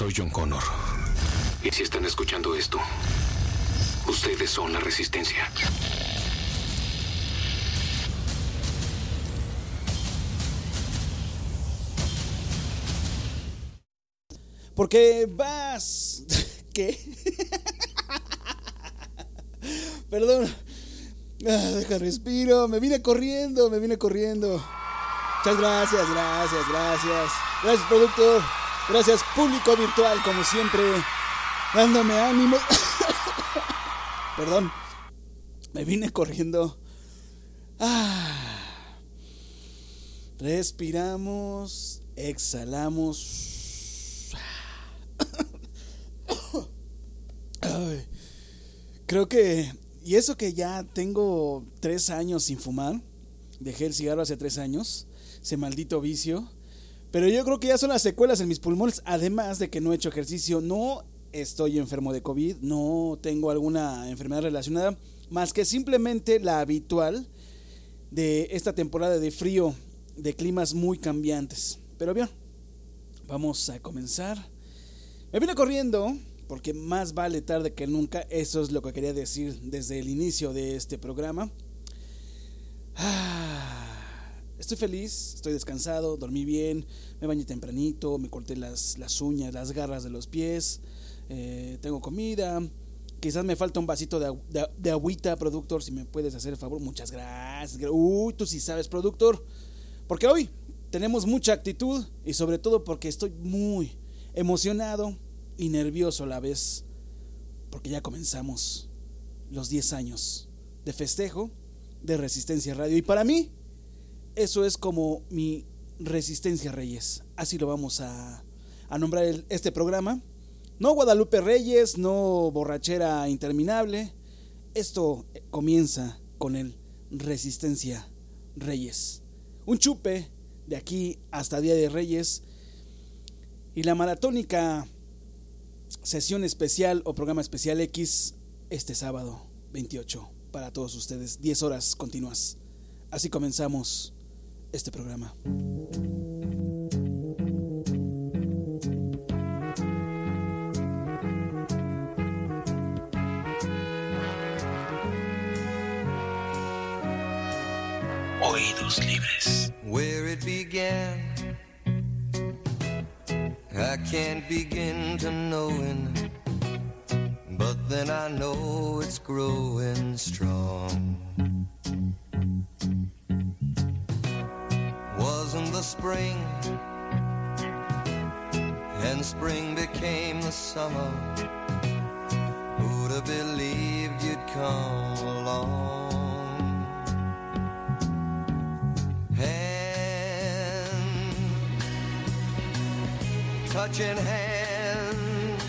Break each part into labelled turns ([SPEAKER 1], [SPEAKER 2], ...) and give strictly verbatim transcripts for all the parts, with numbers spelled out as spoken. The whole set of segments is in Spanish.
[SPEAKER 1] Soy John Connor. Y si están escuchando esto, ustedes son la resistencia.
[SPEAKER 2] Porque vas... ¿Qué? Perdón. Ah, deja respiro. Me vine corriendo, me vine corriendo. Muchas gracias, gracias, gracias. Gracias, productor. Gracias, público virtual, como siempre, dándome ánimo. Perdón. Me vine corriendo. Ah. Respiramos. Exhalamos. Ay, creo que... Y eso que ya tengo tres años sin fumar. Dejé el cigarro hace tres años. Ese maldito vicio. Pero yo creo que ya son las secuelas en mis pulmones. Además de que no he hecho ejercicio. No estoy enfermo de COVID. No tengo alguna enfermedad relacionada. Más que simplemente la habitual de esta temporada de frío. De climas muy cambiantes. Pero bien, vamos a comenzar. Me vine corriendo... porque más vale tarde que nunca. Eso es lo que quería decir desde el inicio de este programa. Ah, estoy feliz, estoy descansado, dormí bien, me bañé tempranito, me corté las, las uñas, las garras de los pies, eh, tengo comida. Quizás me falta un vasito de, de, de agüita, productor, si me puedes hacer el favor. Muchas gracias. Uy, tú sí sabes, productor. Porque hoy tenemos mucha actitud y sobre todo porque estoy muy emocionado y nervioso a la vez, porque ya comenzamos los diez años de festejo de Resistencia Radio. Y para mí, eso es como mi Resistencia Reyes. Así lo vamos a, a nombrar el, este programa. No Guadalupe Reyes, no borrachera interminable. Esto comienza con el Resistencia Reyes. Un chupe de aquí hasta Día de Reyes. Y la maratónica sesión especial o programa especial X este sábado veintiocho para todos ustedes, diez horas continuas. Así comenzamos este programa.
[SPEAKER 1] Oídos libres.
[SPEAKER 3] Where it began, I can't begin to knowing, but then I know it's growing strong. Wasn't the spring, and spring became the summer. Who'd have believed you'd come along? Hand, touching hands,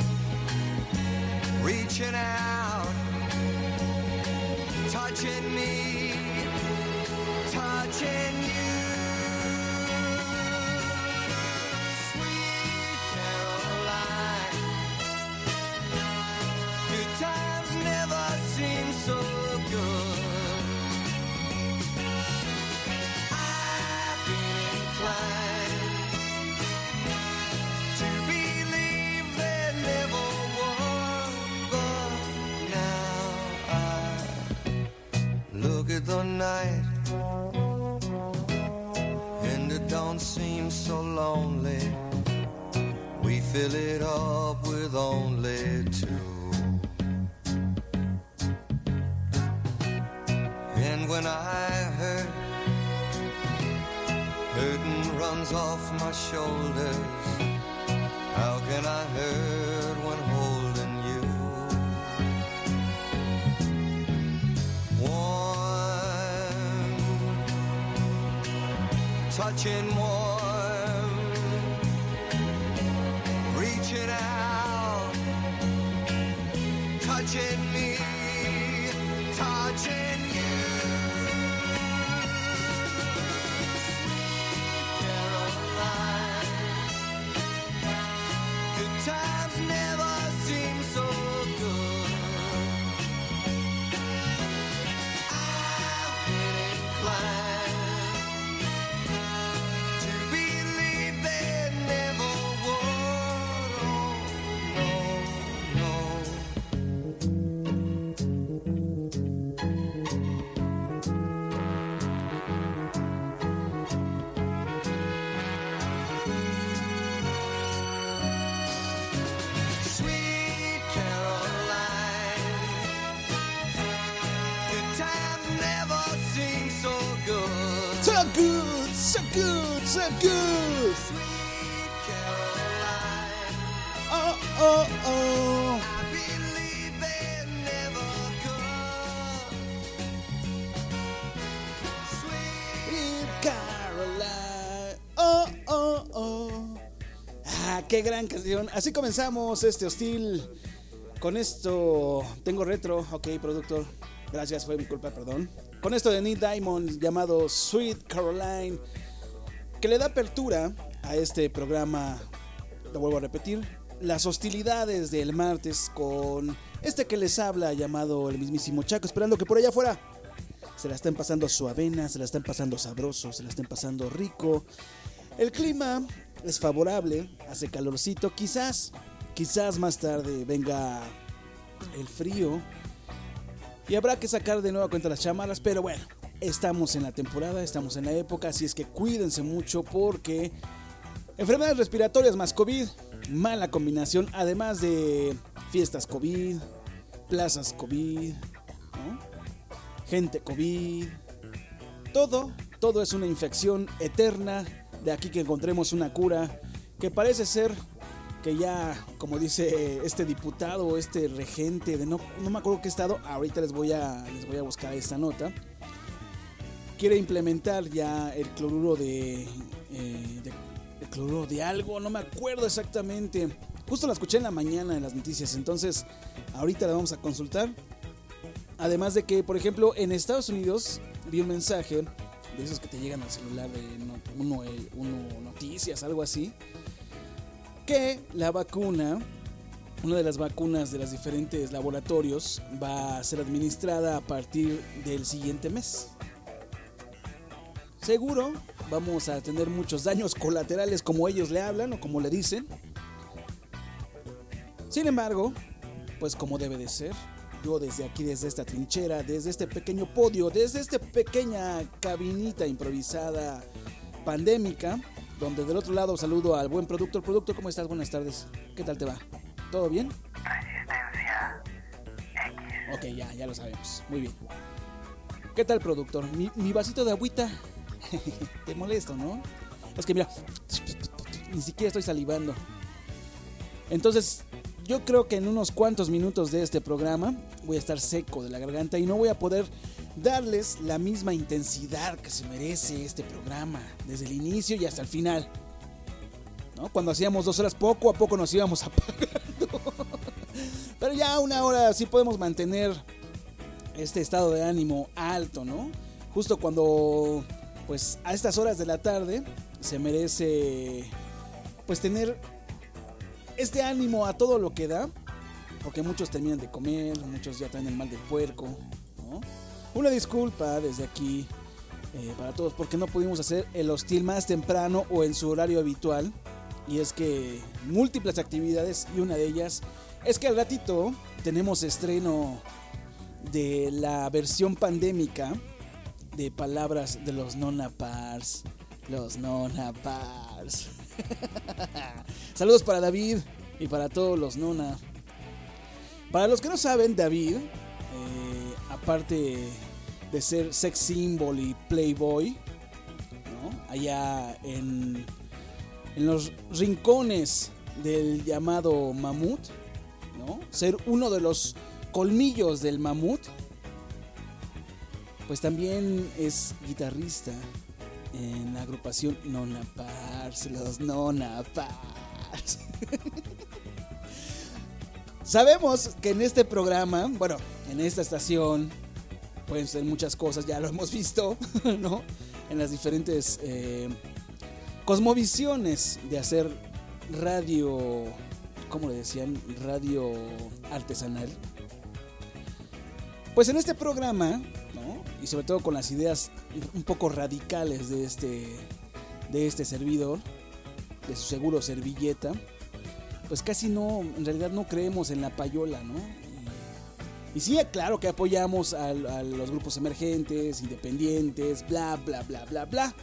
[SPEAKER 3] reaching out, touching me, touching you. Sweet Caroline, good times never seem so good. I've been inclined to believe there never was, but now I look at the night and it don't seem so lonely. We fill it up with only two. And when I hurt, hurting runs off my shoulders. How can I hurt when holding you? Warm, touching warm, reaching out, touching me, touching you. Caroline, good times never seem so good. I've been inclined to
[SPEAKER 2] good, so good. Oh, oh, oh. Sweet Caroline. Oh, oh, oh. Ah, qué gran canción. Así comenzamos este hostil. Con esto tengo retro. Ok, productor. Gracias, fue mi culpa, perdón. Con esto de Neil Diamond llamado Sweet Caroline, que le da apertura a este programa. Lo vuelvo a repetir, las hostilidades del martes con este que les habla llamado el mismísimo Chaco, esperando que por allá afuera se la estén pasando suavena, se la estén pasando sabroso, se la estén pasando rico. El clima es favorable, hace calorcito, quizás, quizás más tarde venga el frío y habrá que sacar de nueva cuenta las chamarras, pero bueno, estamos en la temporada, estamos en la época, así es que cuídense mucho porque enfermedades respiratorias más COVID, mala combinación, además de fiestas COVID, plazas COVID, ¿no? Gente COVID, todo, todo es una infección eterna, de aquí que encontremos una cura que parece ser que ya, como dice este diputado, este regente de no, no me acuerdo qué estado, ahorita les voy a, les voy a buscar esta nota, quiere implementar ya el cloruro de, eh, de el cloruro de algo, no me acuerdo exactamente, justo la escuché en la mañana en las noticias, entonces ahorita la vamos a consultar. Además de que, por ejemplo, en Estados Unidos vi un mensaje de esos que te llegan al celular de uno, uno noticias, algo así, que la vacuna, una de las vacunas de los diferentes laboratorios va a ser administrada a partir del siguiente mes. Seguro vamos a tener muchos daños colaterales como ellos le hablan o como le dicen. Sin embargo, pues como debe de ser, yo desde aquí, desde esta trinchera, desde este pequeño podio, desde esta pequeña cabinita improvisada pandémica, donde del otro lado saludo al buen productor. Productor, ¿cómo estás? Buenas tardes. ¿Qué tal te va? ¿Todo bien?
[SPEAKER 4] Resistencia X.
[SPEAKER 2] Ok, ya, ya lo sabemos. Muy bien. ¿Qué tal, productor? Mi, mi vasito de agüita. Te molesto, ¿no? Es que mira, ni siquiera estoy salivando. Entonces, yo creo que en unos cuantos minutos de este programa voy a estar seco de la garganta y no voy a poder darles la misma intensidad que se merece este programa, desde el inicio y hasta el final, ¿no? Cuando hacíamos dos horas, poco a poco nos íbamos apagando. Pero ya una hora sí podemos mantener este estado de ánimo alto, ¿no? Justo cuando, pues a estas horas de la tarde se merece, pues tener este ánimo a todo lo que da, porque muchos terminan de comer, muchos ya traen el mal del puerco, ¿no? Una disculpa desde aquí eh, para todos porque no pudimos hacer el hostil más temprano o en su horario habitual, y es que múltiples actividades y una de ellas es que al ratito tenemos estreno de la versión pandémica de palabras de los nonapars, los nonapars. Saludos para David y para todos los nona. Para los que no saben, David, eh, aparte de ser sex symbol y playboy, ¿no? Allá en, en los rincones del llamado mamut, ¿no? Ser uno de los colmillos del mamut, pues también es guitarrista en la agrupación Nonapars, los Nonapars. Sabemos que en este programa, bueno, en esta estación, pueden ser muchas cosas, ya lo hemos visto, ¿no? En las diferentes eh, cosmovisiones de hacer radio, ¿cómo le decían? Radio artesanal. Pues en este programa, ¿no? Y sobre todo con las ideas un poco radicales de este, de este servidor, de su seguro servilleta, pues casi no, en realidad no creemos en la payola, ¿no? Y, y sí, claro que apoyamos a, a los grupos emergentes, independientes, bla, bla, bla, bla, bla.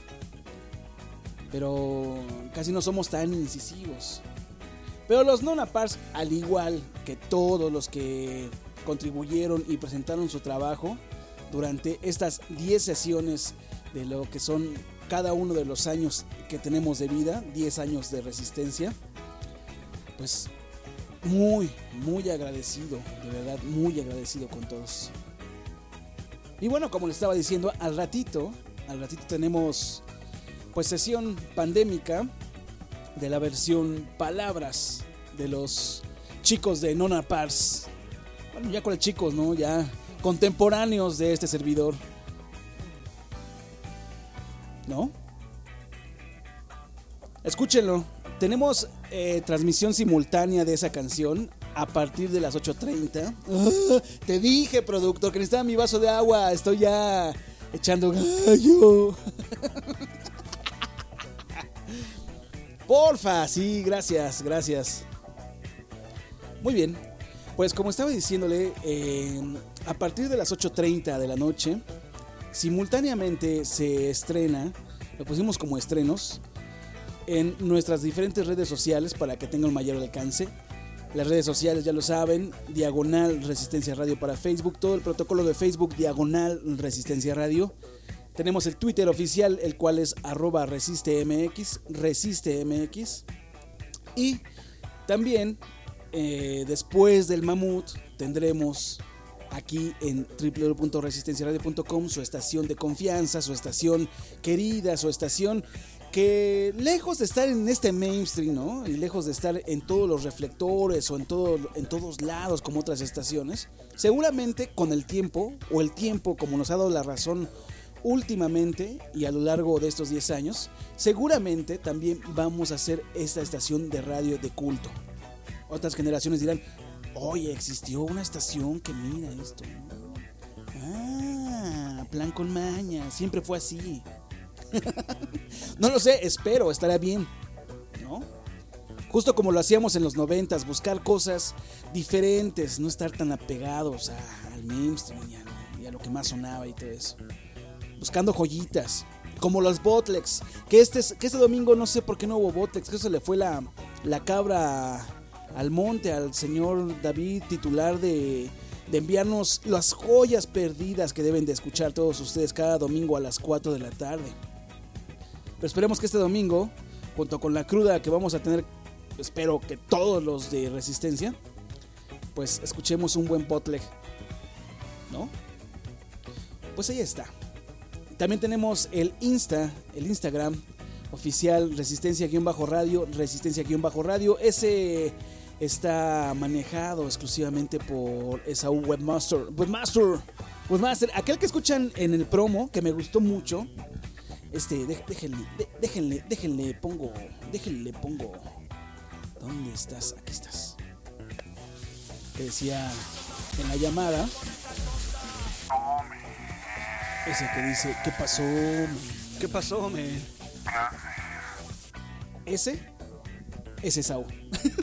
[SPEAKER 2] Pero casi no somos tan incisivos. Pero los Nonapars, al igual que todos los que contribuyeron y presentaron su trabajo durante estas diez sesiones de lo que son cada uno de los años que tenemos de vida, diez años de resistencia. Pues muy, muy agradecido, de verdad, muy agradecido con todos. Y bueno, como les estaba diciendo, al ratito, al ratito tenemos pues sesión pandémica de la versión Palabras de los chicos de Nona Pars. Bueno, ya con los chicos, ¿no? Ya contemporáneos de este servidor, ¿no? Escúchenlo. Tenemos eh, transmisión simultánea de esa canción a partir de las ocho treinta. ¡Ah! Te dije, productor, que necesitaba mi vaso de agua. Estoy ya echando gallo. Porfa, sí, gracias, gracias. Muy bien. Pues como estaba diciéndole, eh, a partir de las ocho treinta de la noche, simultáneamente se estrena, lo pusimos como estrenos, en nuestras diferentes redes sociales para que tengan mayor alcance. Las redes sociales ya lo saben, Diagonal Resistencia Radio para Facebook, todo el protocolo de Facebook, Diagonal Resistencia Radio. Tenemos el Twitter oficial, el cual es arroba resistemx, resistemx. Y también, eh, después del Mamut, tendremos aquí en doble u doble u doble u punto resistencia radio punto com su estación de confianza, su estación querida, su estación que lejos de estar en este mainstream, ¿no? Y lejos de estar en todos los reflectores o en, todo, en todos lados como otras estaciones, seguramente con el tiempo, o el tiempo como nos ha dado la razón últimamente y a lo largo de estos diez años, seguramente también vamos a hacer esta estación de radio de culto. Otras generaciones dirán, oye, existió una estación que mira esto, ¿no? Ah, plan con maña, siempre fue así. No lo sé, espero, estará bien, ¿no? Justo como lo hacíamos en los noventas, buscar cosas diferentes, no estar tan apegados a, al mainstream y a, y a lo que más sonaba y todo eso. Buscando joyitas, como los Botlegs, que este, que este domingo no sé por qué no hubo Botlegs, que eso le fue la, la cabra al monte al señor David, titular de... de enviarnos las joyas perdidas que deben de escuchar todos ustedes cada domingo a las cuatro de la tarde. Pero esperemos que este domingo, junto con la cruda que vamos a tener, espero que todos los de Resistencia, pues escuchemos un buen bootleg, ¿no? Pues ahí está. También tenemos el Insta, el Instagram oficial Resistencia-Radio, Resistencia-Radio. Ese está manejado exclusivamente por Esaú Webmaster. Webmaster, Webmaster, aquel que escuchan en el promo, que me gustó mucho. Este, de, déjenle, de, déjenle, déjenle, pongo, déjenle, pongo. ¿Dónde estás? Aquí estás. Que decía en la llamada. Ese que dice, ¿qué pasó, man? ¿Qué pasó, man? Ese, ese es Esaú.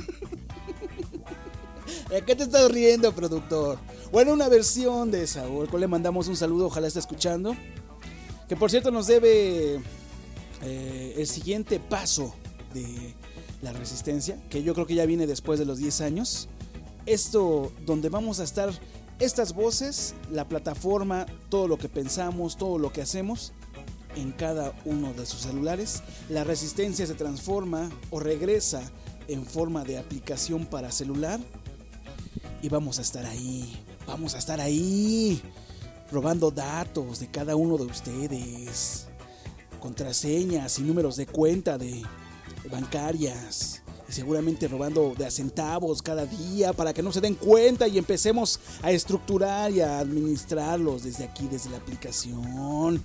[SPEAKER 2] ¿A qué te estás riendo, productor? Bueno, una versión de Esaú, al cual le mandamos un saludo, ojalá esté escuchando. Que por cierto nos debe eh, el siguiente paso de la resistencia, que yo creo que ya viene después de los diez años. Esto donde vamos a estar, estas voces, la plataforma, todo lo que pensamos, todo lo que hacemos en cada uno de sus celulares. La resistencia se transforma o regresa en forma de aplicación para celular. Y vamos a estar ahí, vamos a estar ahí, robando datos de cada uno de ustedes, contraseñas y números de cuenta de, de bancarias, y seguramente robando de a centavos cada día para que no se den cuenta y empecemos a estructurar y a administrarlos desde aquí, desde la aplicación.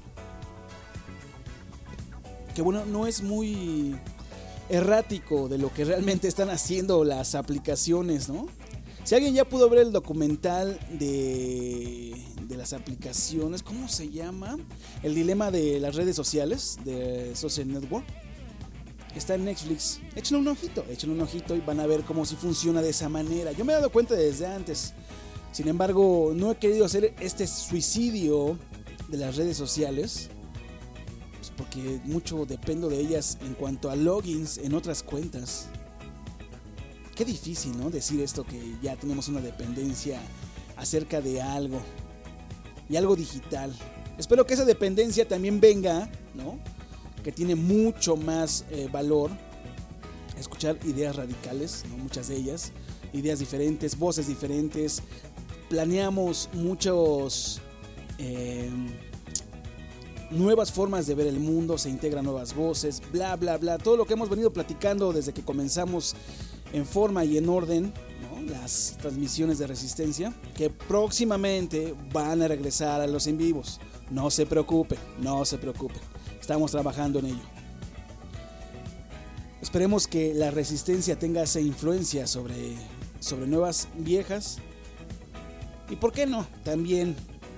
[SPEAKER 2] Que bueno, no es muy errático de lo que realmente están haciendo las aplicaciones, ¿no? Si alguien ya pudo ver el documental de, de las aplicaciones, ¿cómo se llama? El dilema de las redes sociales, de Social Network. Está en Netflix. Échenle un ojito, échenle un ojito y van a ver cómo si funciona de esa manera. Yo me he dado cuenta desde antes. Sin embargo, no he querido hacer este suicidio de las redes sociales, pues porque mucho dependo de ellas en cuanto a logins en otras cuentas. Qué difícil, ¿no? Decir esto, que ya tenemos una dependencia acerca de algo y algo digital. Espero que esa dependencia también venga, ¿no? que tiene mucho más eh, valor escuchar ideas radicales, ¿no? Muchas de ellas, ideas diferentes, voces diferentes. Planeamos muchos eh, nuevas formas de ver el mundo, se integran nuevas voces, bla bla bla, todo lo que hemos venido platicando desde que comenzamos en forma y en orden, ¿no? Las transmisiones de Resistencia, que próximamente van a regresar a los en vivos. No se preocupen, no se preocupen, estamos trabajando en ello. Esperemos que la Resistencia tenga esa influencia sobre, sobre nuevas viejas, y por qué no, también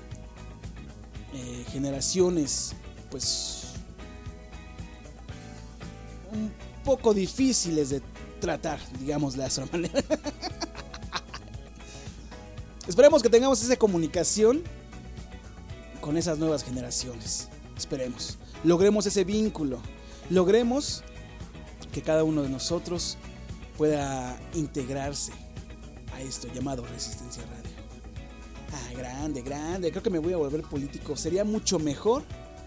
[SPEAKER 2] eh, generaciones pues un poco difíciles de tratar, digamos de esa manera. Esperemos que tengamos esa comunicación con esas nuevas generaciones. Esperemos, logremos ese vínculo, logremos que cada uno de nosotros pueda integrarse a esto llamado Resistencia Radio. Ah, grande, grande. Creo que me voy a volver político. Sería mucho mejor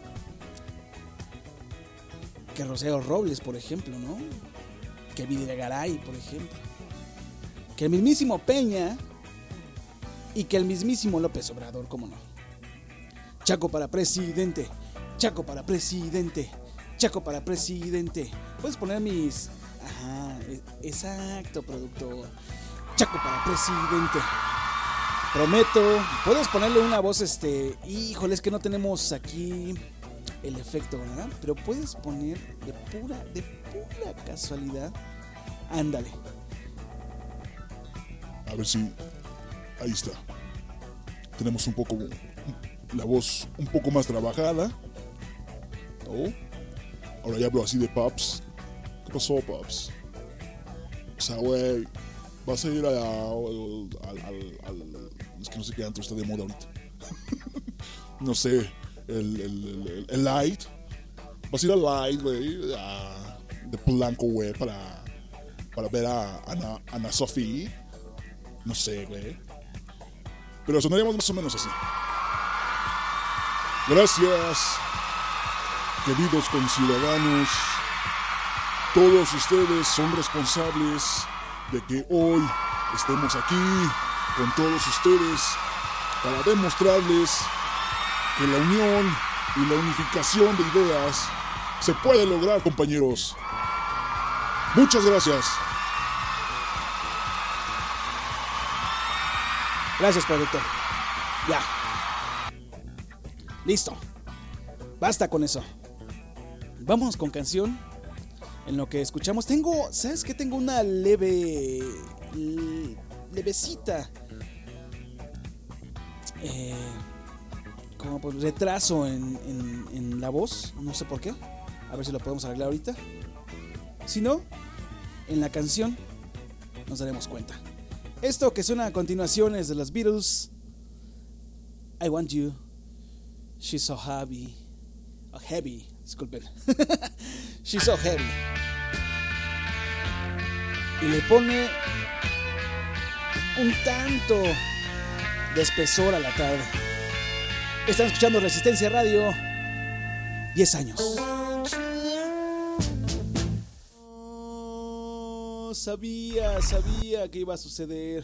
[SPEAKER 2] que Rosario Robles, por ejemplo, ¿no? Que Videgaray, por ejemplo. Que el mismísimo Peña y que el mismísimo López Obrador, ¿cómo no? Chaco para presidente. Chaco para presidente. Chaco para presidente. Puedes poner mis... Ajá, exacto, productor. Chaco para presidente. Prometo. Puedes ponerle una voz, este... Híjole, es que no tenemos aquí el efecto, ¿verdad? Pero puedes poner de pura, de pura casualidad. Ándale.
[SPEAKER 5] A ver si... Ahí está. Tenemos un poco... La voz un poco más trabajada. ¿No? Ahora ya hablo así de Paps. ¿Qué pasó, Paps? O sea, güey, vas a ir a, al, al, al, al... Es que no sé qué antro está de moda ahorita. No sé, el, el, el, el Light. Vas a ir al Light, güey, de Polanco, güey, para, para ver a Ana, Ana Sofía. No sé, güey. Pero sonaríamos más o menos así. Gracias, queridos conciudadanos. Todos ustedes son responsables de que hoy estemos aquí con todos ustedes para demostrarles que la unión y la unificación de ideas se puede lograr, compañeros. Muchas gracias.
[SPEAKER 2] Gracias, productor. Ya. Listo. Basta con eso. Vámonos con canción. En lo que escuchamos, tengo, ¿sabes qué? Tengo una leve, levecita, eh, como por retraso en, en, en la voz, no sé por qué. A ver si lo podemos arreglar ahorita. Si no, en la canción nos daremos cuenta. Esto que suena a continuación es de los Beatles. I Want You, She's So Heavy, oh, heavy, disculpen. She's So Heavy. Y le pone un tanto de espesor a la tarde. Están escuchando Resistencia Radio. diez años. Oh, sabía, sabía que iba a suceder.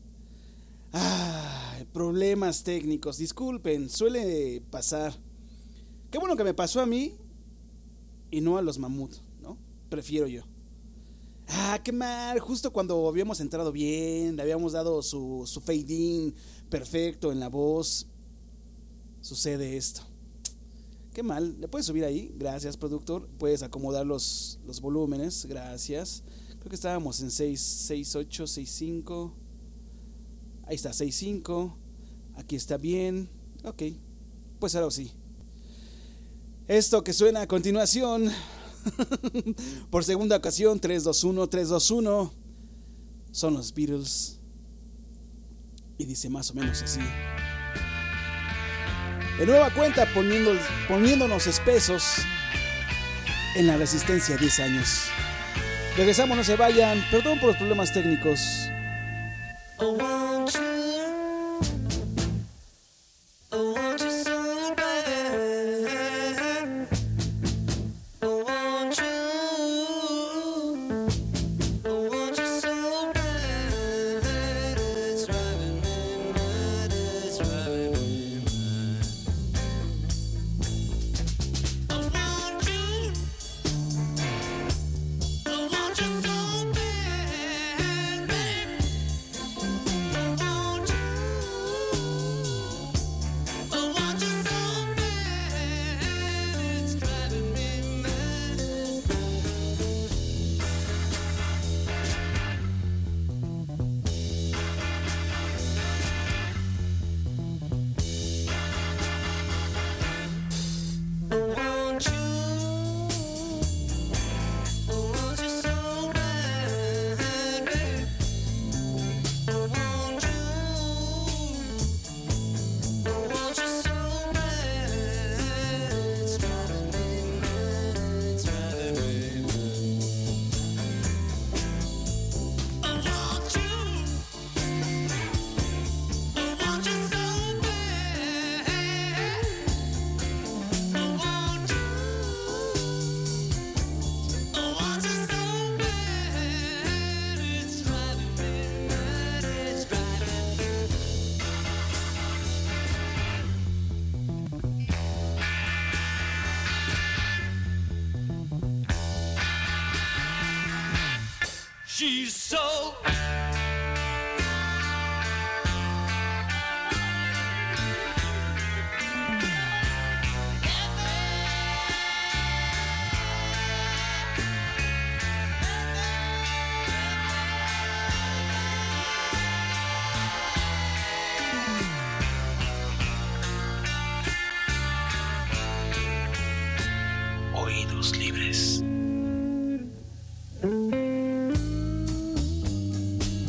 [SPEAKER 2] Ah, problemas técnicos. Disculpen, suele pasar. Qué bueno que me pasó a mí y no a los mamut, ¿no? Prefiero yo. Ah, qué mal, justo cuando habíamos entrado bien, le habíamos dado su, su fade in perfecto en la voz, sucede esto. Qué mal, ¿le puedes subir ahí? Gracias, productor. Puedes acomodar los, los volúmenes, gracias. Creo que estábamos en seis, seis, ocho, seis, cinco. Ahí está, seis, cinco. Aquí está bien, ok, pues ahora sí. Esto que suena a continuación... Por segunda ocasión, tres dos uno, tres dos uno. Son los Beatles. Y dice más o menos así. De nueva cuenta, poniendo, poniéndonos espesos en la Resistencia diez años. Regresamos, no se vayan. Perdón por los problemas técnicos.
[SPEAKER 3] Oh, She's so
[SPEAKER 1] Oídos libres.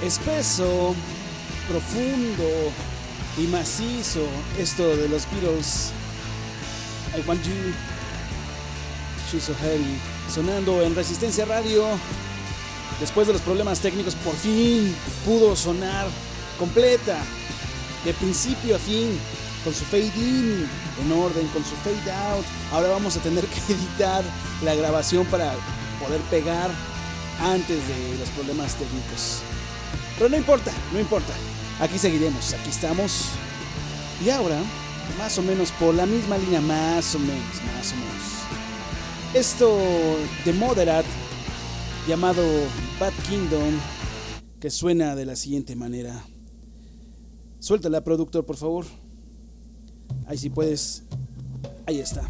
[SPEAKER 2] espeso, profundo y macizo, esto de los Beatles. I Want You, She's So Heavy, sonando en Resistencia Radio. Después de los problemas técnicos, por fin pudo sonar completa, de principio a fin, con su fade in en orden, con su fade out. Ahora vamos a tener que editar la grabación para poder pegar antes de los problemas técnicos. Pero no importa, no importa. Aquí seguiremos, aquí estamos. Y ahora, más o menos por la misma línea, más o menos, más o menos. Esto de Moderat, llamado Bad Kingdom, que suena de la siguiente manera. Suéltala, productor, por favor. Ahí sí puedes. Ahí está.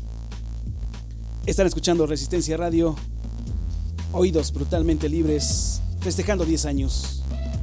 [SPEAKER 2] Están escuchando Resistencia Radio. Oídos brutalmente libres, festejando diez años.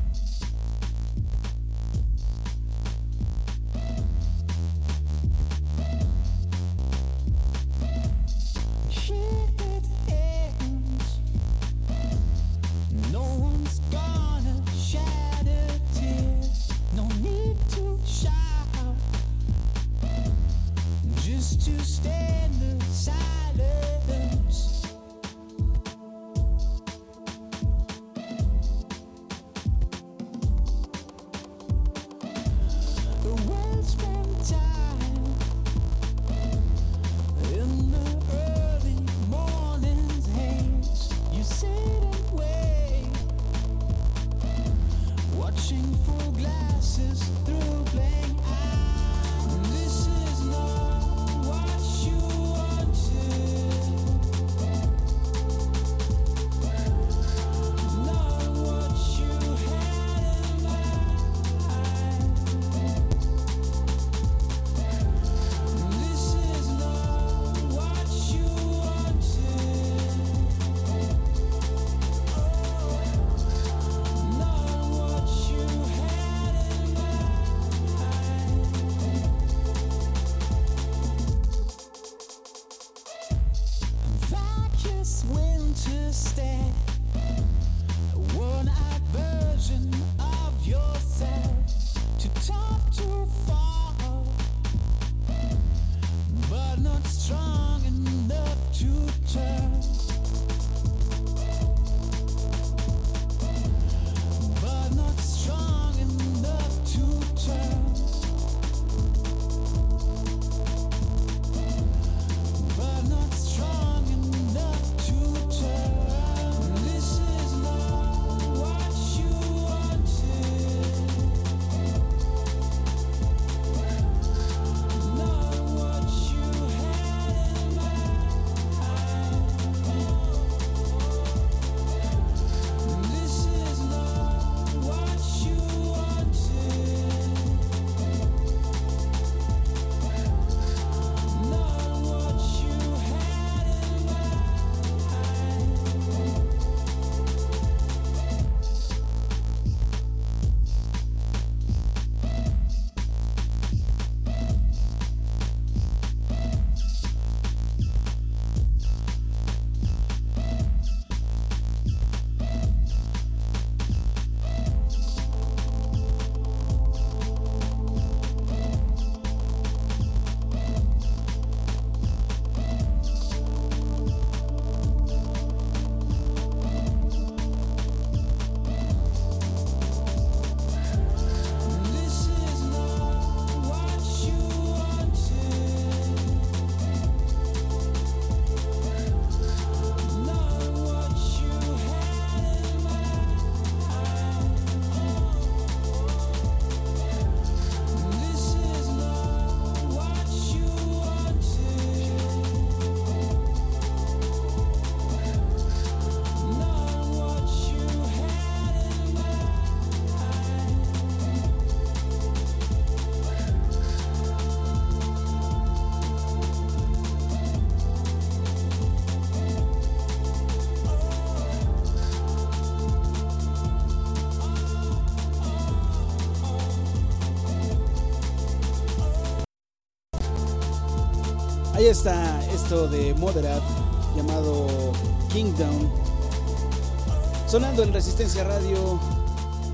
[SPEAKER 2] Ahí está esto de Moderat llamado Kingdom, sonando en Resistencia Radio.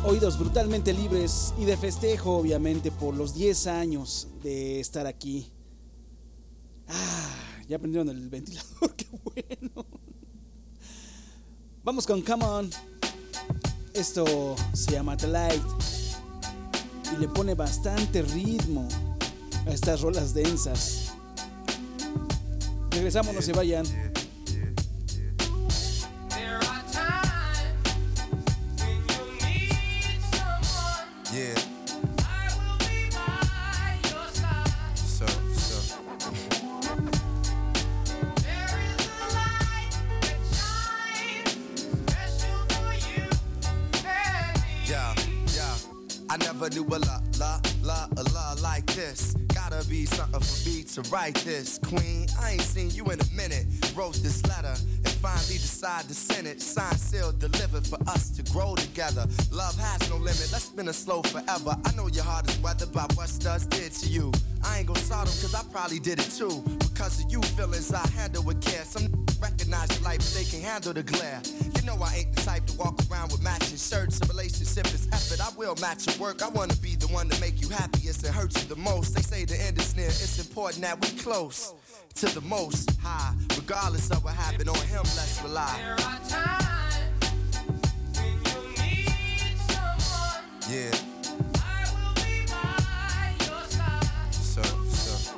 [SPEAKER 2] Oídos brutalmente libres y de festejo, obviamente, por los diez años de estar aquí. Ah, ya prendieron el ventilador, qué bueno. Vamos con Come On. Esto se llama The Light y le pone bastante ritmo a estas rolas densas. Regresamos, no se vayan.
[SPEAKER 3] Yeah. I will be by your side. So, so. There is a light that shines special for you and me. Yeah, yeah. I never knew a la, la, la, a la like this. Gotta be something for me to write this. Queen, I ain't seen you in a minute. Wrote this letter and finally decided to send it. Signed, sealed, delivered for us to grow together. Love has no limit, let's spin it slow forever. I know your heart is weathered by what studs did to you. I ain't gon' sort them cause I probably did it too. Because of you feelings I handle with care. Some recognize your light but they can handle the glare. You know I ain't the type to walk around with matching shirts. A relationship is effort, I will match your work. I wanna be the one to make you happiest and hurt you the most. They say the end is near, it's important that we close to the most high. Regardless of what happened, on him let's rely. There are times when you need someone. Yeah. I will be by your side. So, so.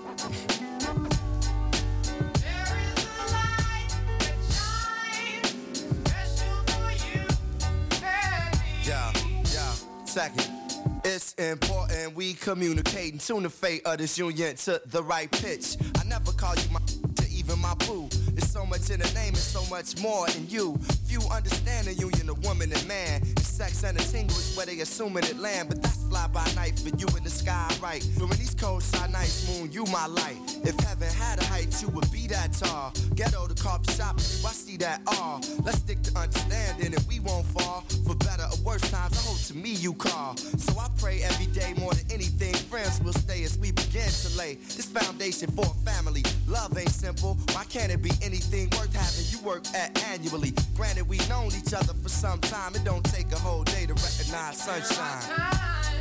[SPEAKER 3] There is a light that shines special for you and me. Yeah, yeah. Second. It's important we communicate and tune the fate of this union to the right pitch. I never call you my to even my boo. There's so much in the name and so much more in you. Few understand the union of woman and man. It's sex and a tingle is where they assuming it land. But that's fly by night for you in the sky, right? During these cold side nights, moon, you my light. If heaven had a height, you would be that tall. Ghetto to coffee shop, I see that all. Let's stick to understanding and we won't fall. For better or worse times, I hope to me you call. So I pray every day more than anything. Friends will stay as we begin to lay this foundation for a family. Love ain't simple. Why can't it be anything worth having you work at annually? Granted, we known each other for some time. It don't take a whole day to recognize sunshine.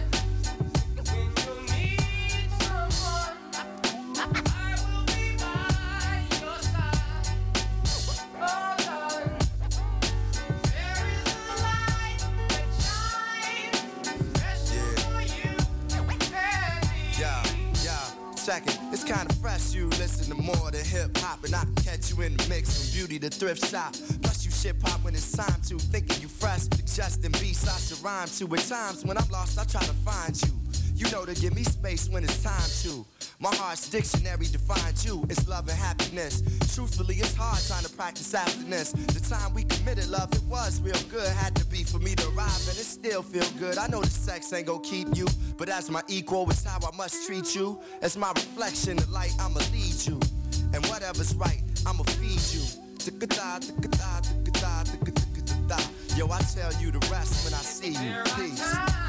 [SPEAKER 3] Second, it's kinda fresh, you listen to more than hip-hop. And I can catch you in the mix from beauty to thrift shop. Plus you shit pop when it's time to. Thinking you fresh, suggesting beats I should rhyme to. At times when I'm lost, I try to find you. You know to give me space when it's time to. My heart's dictionary defines you. It's love and happiness. Truthfully, it's hard trying to practice happiness. The time we committed love, it was real good. Had to be for me to arrive, and it still feel good. I know the sex ain't gon' keep you, but as my equal, it's how I must treat you. As my reflection, the light, I'ma lead you. And whatever's right, I'ma feed you. Yo, I tell you the rest when I see you. Peace.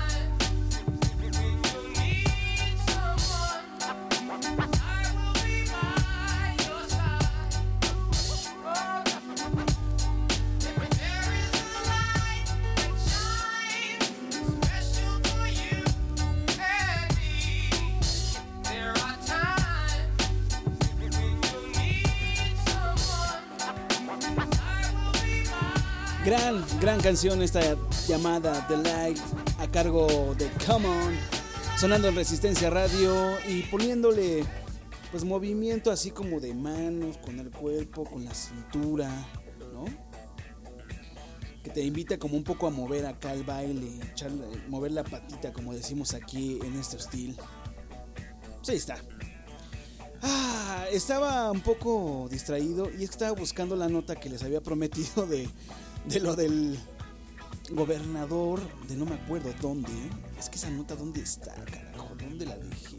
[SPEAKER 2] Gran, gran canción esta llamada The Light a cargo de Come On, sonando en Resistencia Radio y poniéndole pues movimiento así como de manos, con el cuerpo, con la cintura, ¿no? Que te invita como un poco a mover acá el baile, echarle, mover la patita como decimos aquí en este estilo. Pues ahí está. Ah, estaba un poco distraído y es que estaba buscando la nota que les había prometido de, de lo del gobernador de no me acuerdo dónde. Es que esa nota dónde está, carajo, dónde la dejé.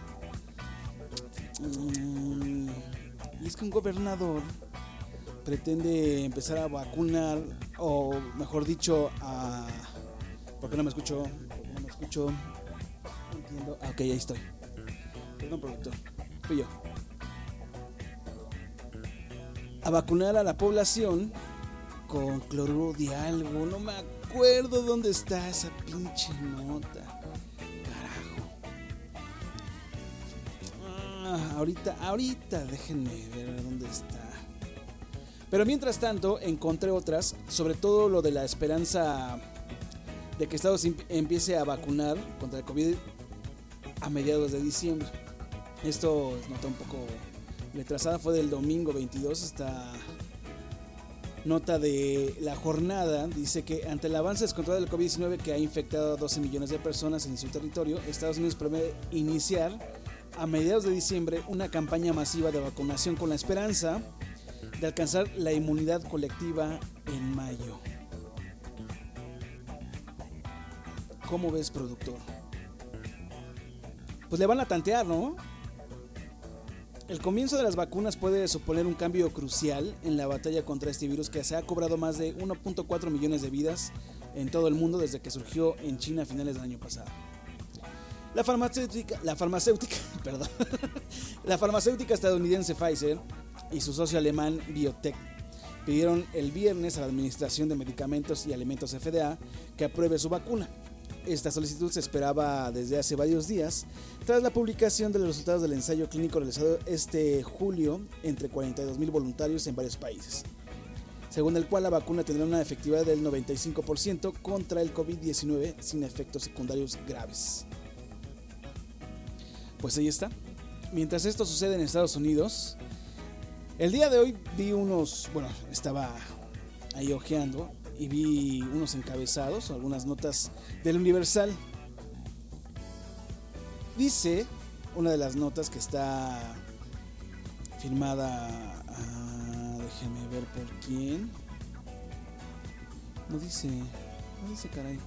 [SPEAKER 2] Mm, y es que un gobernador pretende empezar a vacunar, o mejor dicho, a... ¿Por qué no me escucho? No me escucho. No entiendo. Ah, ok, ahí estoy. Perdón, productor. Fui yo. A vacunar a la población con cloruro de algo. No me recuerdo dónde está esa pinche nota. Carajo. Ah, ahorita, ahorita, déjenme ver dónde está. Pero mientras tanto, encontré otras, sobre todo lo de la esperanza de que Estados Unidos empiece a vacunar contra el COVID a mediados de diciembre. Esto es nota un poco retrasada, fue del domingo veintidós. Esta nota de La Jornada dice que ante el avance descontrolado del COVID diecinueve que ha infectado a doce millones de personas en su territorio, Estados Unidos prevé iniciar a mediados de diciembre una campaña masiva de vacunación con la esperanza de alcanzar la inmunidad colectiva en mayo. ¿Cómo ves, productor? Pues le van a tantear, ¿no? El comienzo de las vacunas puede suponer un cambio crucial en la batalla contra este virus que se ha cobrado más de uno punto cuatro millones de vidas en todo el mundo desde que surgió en China a finales del año pasado. La farmacéutica, la farmacéutica, perdón, la farmacéutica estadounidense Pfizer y su socio alemán BioNTech pidieron el viernes a la Administración de Medicamentos y Alimentos F D A que apruebe su vacuna. Esta solicitud se esperaba desde hace varios días, tras la publicación de los resultados del ensayo clínico realizado este julio entre cuarenta y dos mil voluntarios en varios países, según el cual la vacuna tendrá una efectividad del noventa y cinco por ciento contra el COVID diecinueve sin efectos secundarios graves. Pues ahí está. Mientras esto sucede en Estados Unidos, el día de hoy vi unos, bueno, estaba ahí hojeando y vi unos encabezados, algunas notas del Universal. Dice una de las notas que está firmada, ah, déjenme ver por quién. No dice, no dice, caray.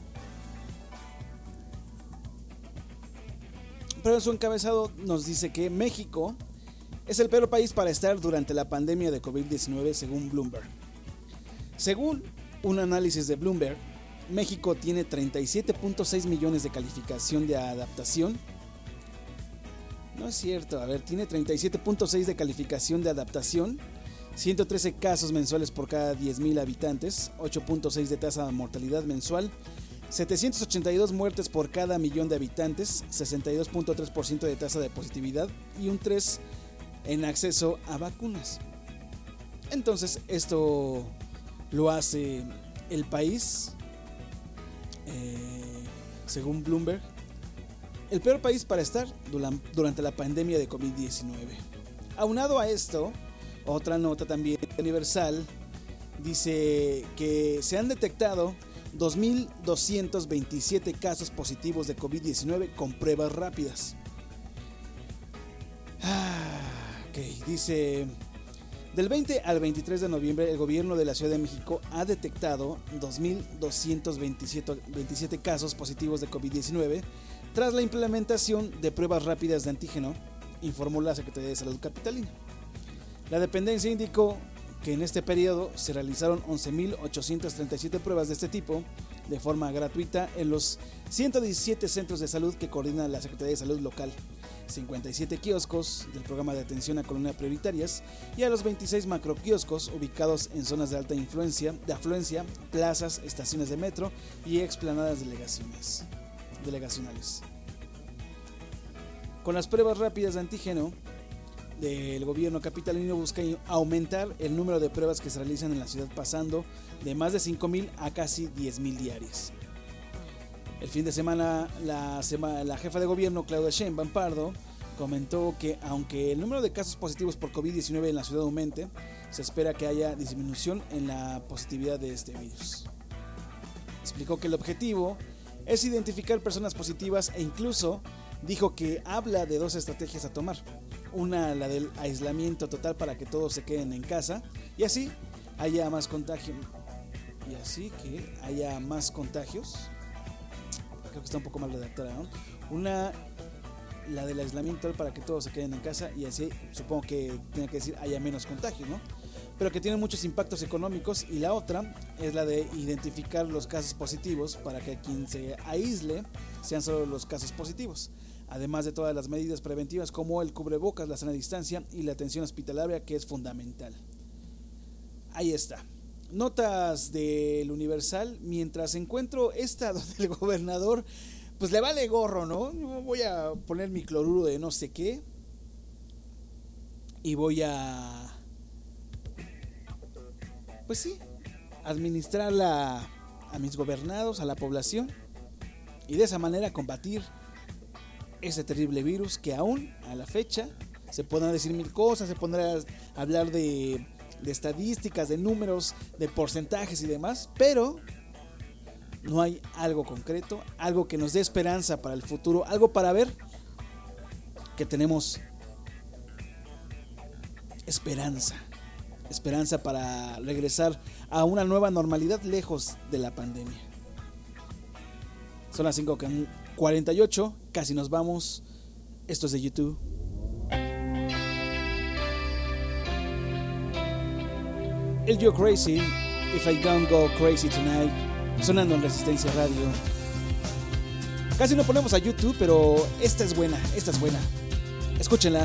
[SPEAKER 2] Pero en su encabezado nos dice que México es el peor país para estar durante la pandemia de COVID diecinueve según Bloomberg. Según un análisis de Bloomberg, México tiene treinta y siete punto seis millones de calificación de adaptación. No es cierto, a ver, tiene treinta y siete punto seis de calificación de adaptación, ciento trece casos mensuales por cada diez mil habitantes, ocho punto seis de tasa de mortalidad mensual, setecientas ochenta y dos muertes por cada millón de habitantes, sesenta y dos punto tres por ciento de tasa de positividad y un tres por ciento en acceso a vacunas. Entonces esto lo hace el país, eh, según Bloomberg, el peor país para estar durante la pandemia de COVID diecinueve. Aunado a esto, otra nota también universal dice que se han detectado dos mil doscientos veintisiete casos positivos de COVID diecinueve con pruebas rápidas. Ah, ok, dice: del veinte al veintitrés de noviembre, el gobierno de la Ciudad de México ha detectado dos mil doscientos veintisiete casos positivos de COVID diecinueve tras la implementación de pruebas rápidas de antígeno, informó la Secretaría de Salud capitalina. La dependencia indicó que en este periodo se realizaron once mil ochocientas treinta y siete pruebas de este tipo de forma gratuita en los ciento diecisiete centros de salud que coordina la Secretaría de Salud local, cincuenta y siete kioscos del programa de atención a colonias prioritarias y a los veintiséis macroquioscos ubicados en zonas de alta influencia, de afluencia, plazas, estaciones de metro y explanadas delegaciones, delegacionales. Con las pruebas rápidas de antígeno, del gobierno capitalino busca aumentar el número de pruebas que se realizan en la ciudad, pasando de más de cinco mil a casi diez mil diarias. El fin de semana la, sema, la jefa de gobierno Claudia Sheinbaum Pardo comentó que aunque el número de casos positivos por COVID diecinueve en la ciudad aumente, se espera que haya disminución en la positividad de este virus. Explicó que el objetivo es identificar personas positivas e incluso dijo que habla de dos estrategias a tomar. Una, la del aislamiento total para que todos se queden en casa y así haya más contagio. Y así que haya más contagios. Creo que está un poco mal redactada, ¿no? Una, la del aislamiento total para que todos se queden en casa y así supongo que tiene que decir haya menos contagios, ¿no? Pero que tiene muchos impactos económicos. Y la otra es la de identificar los casos positivos para que quien se aísle sean solo los casos positivos, además de todas las medidas preventivas como el cubrebocas, la sana distancia y la atención hospitalaria, que es fundamental. Ahí está. notas del Universal, mientras encuentro esta donde el gobernador pues le vale gorro, ¿no? Voy a poner mi cloruro de no sé qué y voy a, pues sí, administrarla a mis gobernados, a la población, y de esa manera combatir ese terrible virus que aún a la fecha se podrán decir mil cosas, se podrá hablar de, de estadísticas, de números, de porcentajes y demás, pero no hay algo concreto, algo que nos dé esperanza para el futuro, algo para ver que tenemos esperanza, esperanza para regresar a una nueva normalidad lejos de la pandemia. Son las cinco cuarenta y ocho, casi nos vamos. Esto es de YouTube. El Yo Crazy, If I Don't Go Crazy Tonight, sonando en Resistencia Radio. Casi no ponemos a YouTube, pero esta es buena, esta es buena. Escúchenla.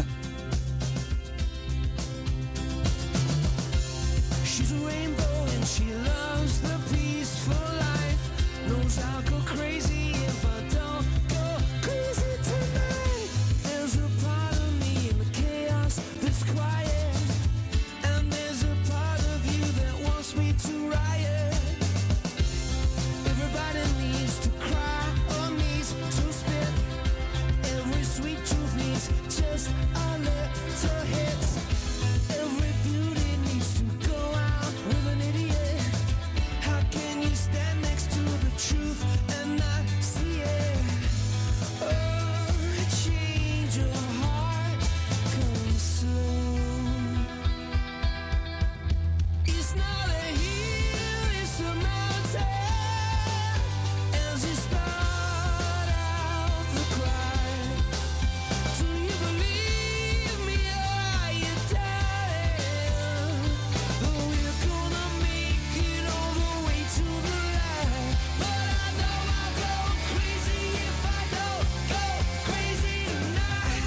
[SPEAKER 6] She's a rainbow and she loves the peaceful life. Knows I'll go crazy if I don't go crazy tonight. There's a part of me in the chaos that's quiet, and there's a part of you that wants me to riot. Everybody needs to cry or needs to spit. Every sweet truth needs just a little hit. Every beauty needs to go out with an idiot. How can you stand next to the truth and not see it? Oh, change your heart comes soon. It's not a hill, it's a mountain. As you start out the climb, do you believe me or are you doubting that we're gonna make it all the way to the light? But I know I'll go crazy if I don't go crazy tonight.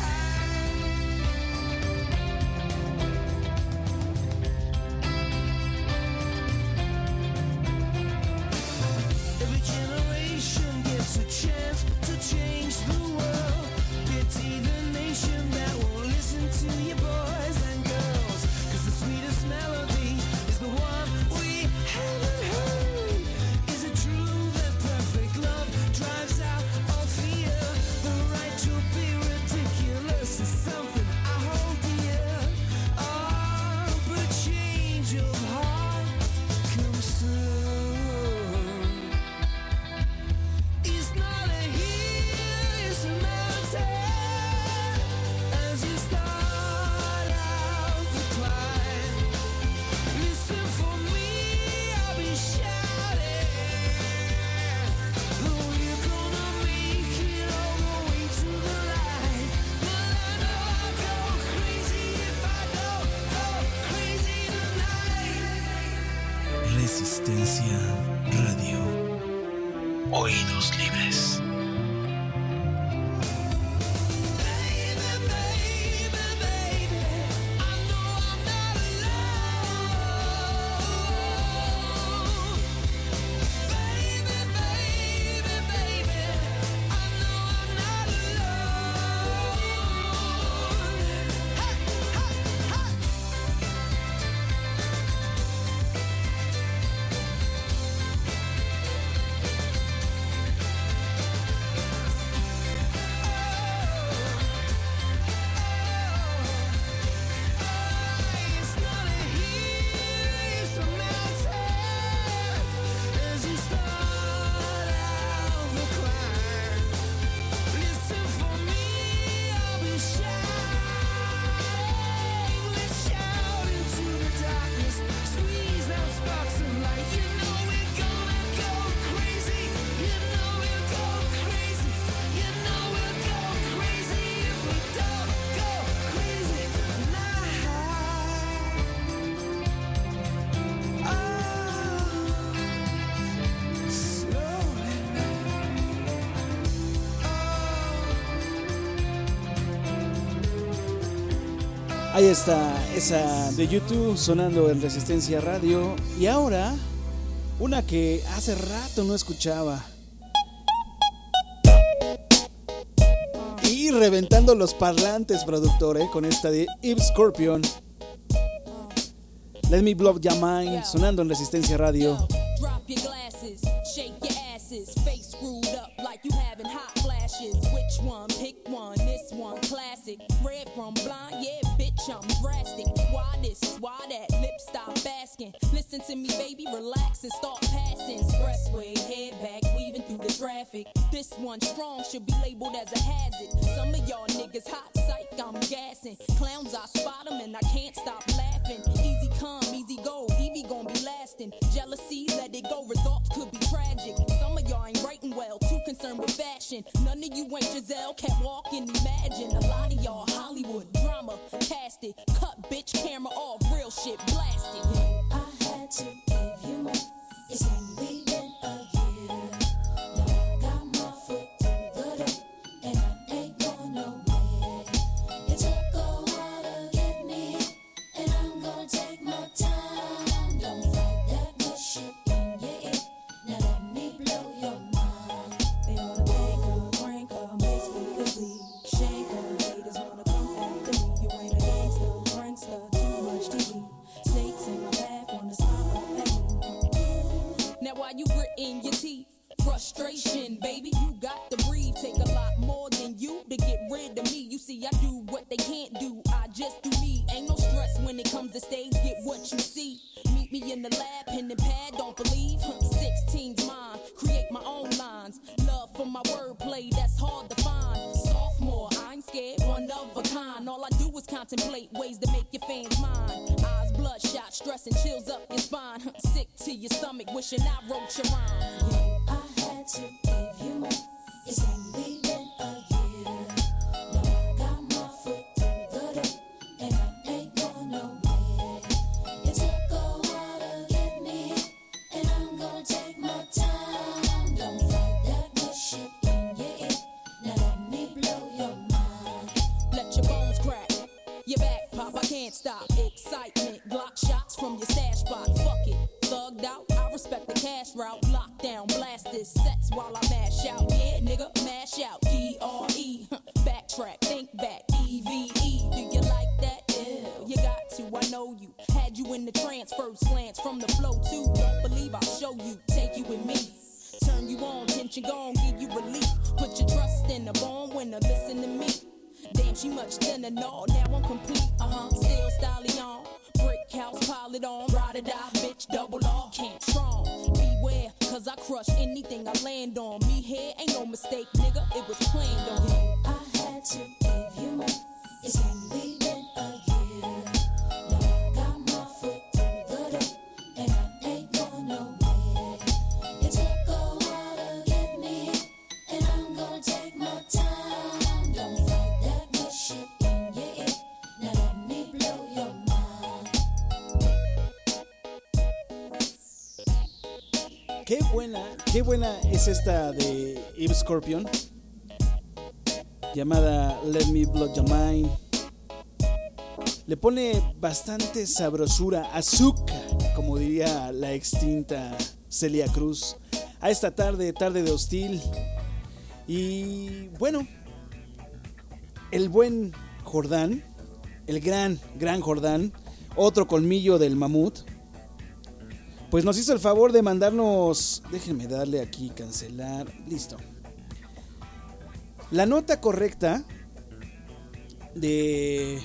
[SPEAKER 6] Every generation gets a chance to change the world. Pity the nation that won't listen to you boys and girls. 'Cause the sweetest melody is the one we haven't heard. Is it true that perfect love drives out all fear? The right to be ridiculous is something I hold dear. Oh, but change of heart comes soon. It's not a hill, it's a mountain. As you start out the climb, listen for me, I'll be shouting that we're gonna make it all the way to the light. But I know I'll go crazy if I don't go crazy tonight.
[SPEAKER 7] Resistencia Radio. Oídos libres.
[SPEAKER 6] Baby, baby, baby, I know I'm not alone. Baby, baby, baby, I know I'm not alone. Hey, hey, hey.
[SPEAKER 2] Ahí está esa de YouTube sonando en Resistencia Radio. Y ahora, una que hace rato no escuchaba. Y reventando los parlantes, productor, ¿eh? Con esta de Eve Scorpion. Let Me Blow Your Mind, sonando en Resistencia Radio.
[SPEAKER 8] Drop your glasses, shake your asses, face screwed up like you having hot flashes. Which one? Pick one. This one classic. Red from blind, yeah, bitch, I'm drastic. Why this? Why that? Lip stop asking. Listen to me, baby, relax and start passing. Expressway, head back, weaving through the traffic. This one strong should be labeled as a hazard. Some of y'all niggas hot psych, I'm gassing. Clowns, I spot them and I can't stop laughing. Easy come, easy go, Evie gon' be lasting. Jealousy, let it go, results could be tragic. Some of y'all ain't writing well, too concerned with fashion. None of you ain't Giselle, can't walk and imagine. A lot of y'all Hollywood drama, cast it. Cut bitch camera off, real shit blasted.
[SPEAKER 6] I had to give you more. It's only been a year. Now I got my foot through the door, and I ain't going nowhere. It took a while to get me, and I'm gonna take my time. Don't fight that bullshit in your ear. Now let me blow your mind.
[SPEAKER 8] They wanna make her, crank her, make speakers bleed. Shake her, haters wanna come after me. You ain't a gangster, prankster, too much T V. Snakes in my path, wanna smile up at me. Now while you gritting your teeth, frustration, baby, you got to breathe. Take a lot more than you to get rid of me. You see, I do what they can't do, I just do me. Ain't no stress when it comes to stage, get what you see. Meet me in the lab, pen and pad, don't believe. sixteen's mine, create my own lines. Love for my wordplay, that's hard to find. Sophomore, I ain't scared, one of a kind. All I do is contemplate ways to make your fans mine. Eyes bloodshot, stress and chills up your spine. Sick to your stomach, wishing I wrote your rhyme.
[SPEAKER 6] I had to give you more. It's only been a year. Now I got my foot through the door, and I ain't going nowhere. It took a while to get me, and I'm gonna take my time. Don't fight that bullshit in your ear. Now let me blow your mind.
[SPEAKER 8] Let your bones crack, your back pop, I can't stop. Excitement, Glock shots from your stash spot. Fuck it, thugged out, I respect the cash route. Lockdown, blast this sets while I mash out. Yeah, nigga, mash out. D R E, backtrack, think back. E V E, do you like that? Yeah, you got to, I know you. Had you in the trance, first glance from the flow too. Don't believe I'll show you, take you with me. Turn you on, tension gone, give you relief. Put your trust in the born winner, listen to me. Damn, she much thinner, no, now I'm complete. Uh-huh, still styling on. Brick house, pile it on. Ride or die, bitch, double R. Can't strong. Beware, cause I crush anything I land on. Me here ain't no mistake, nigga, it was planned on.
[SPEAKER 6] I had to give you more. It's only been a year. Now I got my foot through the door, and I ain't going nowhere. It took a while to get me, and I'm gonna take my time. Don't fight that bullshit in your ear. Now let me blow your mind.
[SPEAKER 2] Qué buena, qué buena es esta de Eve Scorpion, llamada Let Me Blow Your Mind. Le pone bastante sabrosura, azúcar, como diría la extinta Celia Cruz, a esta tarde, tarde de Hostil. Y bueno, el buen Jordán, el gran, gran Jordán, otro colmillo del mamut, pues nos hizo el favor de mandarnos, déjenme darle aquí, cancelar, listo. La nota correcta de...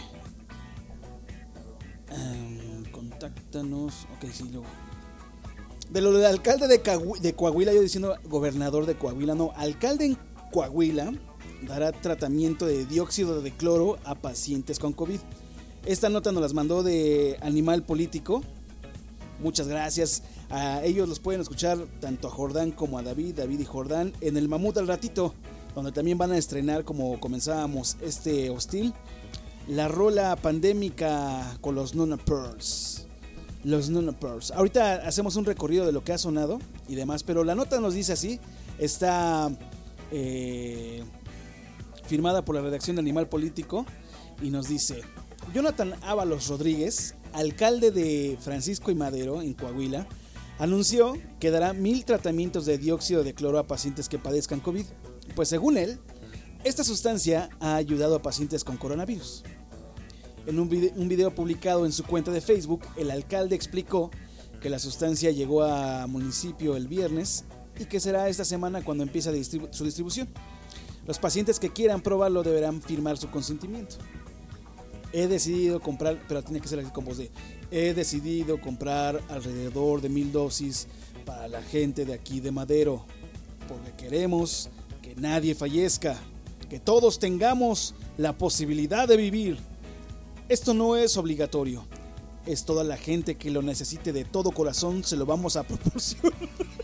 [SPEAKER 2] Um, contáctanos, ok, sí, luego. De lo del alcalde de, Cahu- de Coahuila, yo diciendo gobernador de Coahuila, no, alcalde en Coahuila dará tratamiento de dióxido de cloro a pacientes con COVID. Esta nota nos las mandó de Animal Político. Muchas gracias. A ellos los pueden escuchar tanto a Jordán como a David, David y Jordán en el Mamut al ratito, donde también van a estrenar, como comenzábamos este Hostil, la rola pandémica con los Nuna Pearls. Los Nuna Pearls. Ahorita hacemos un recorrido de lo que ha sonado y demás, pero la nota nos dice así. Está eh, firmada por la redacción de Animal Político y nos dice: Jonathan Ábalos Rodríguez, alcalde de Francisco y Madero, en Coahuila, anunció que dará mil tratamientos de dióxido de cloro a pacientes que padezcan COVID, pues según él, esta sustancia ha ayudado a pacientes con coronavirus. En un video, un video publicado en su cuenta de Facebook, el alcalde explicó que la sustancia llegó a municipio el viernes y que será esta semana cuando empiece distribu- su distribución. Los pacientes que quieran probarlo deberán firmar su consentimiento. He decidido comprar, pero tiene que ser así con voz de, he decidido comprar alrededor de mil dosis para la gente de aquí de Madero, porque queremos que nadie fallezca, que todos tengamos la posibilidad de vivir. Esto no es obligatorio, es toda la gente que lo necesite de todo corazón, se lo vamos a proporcionar.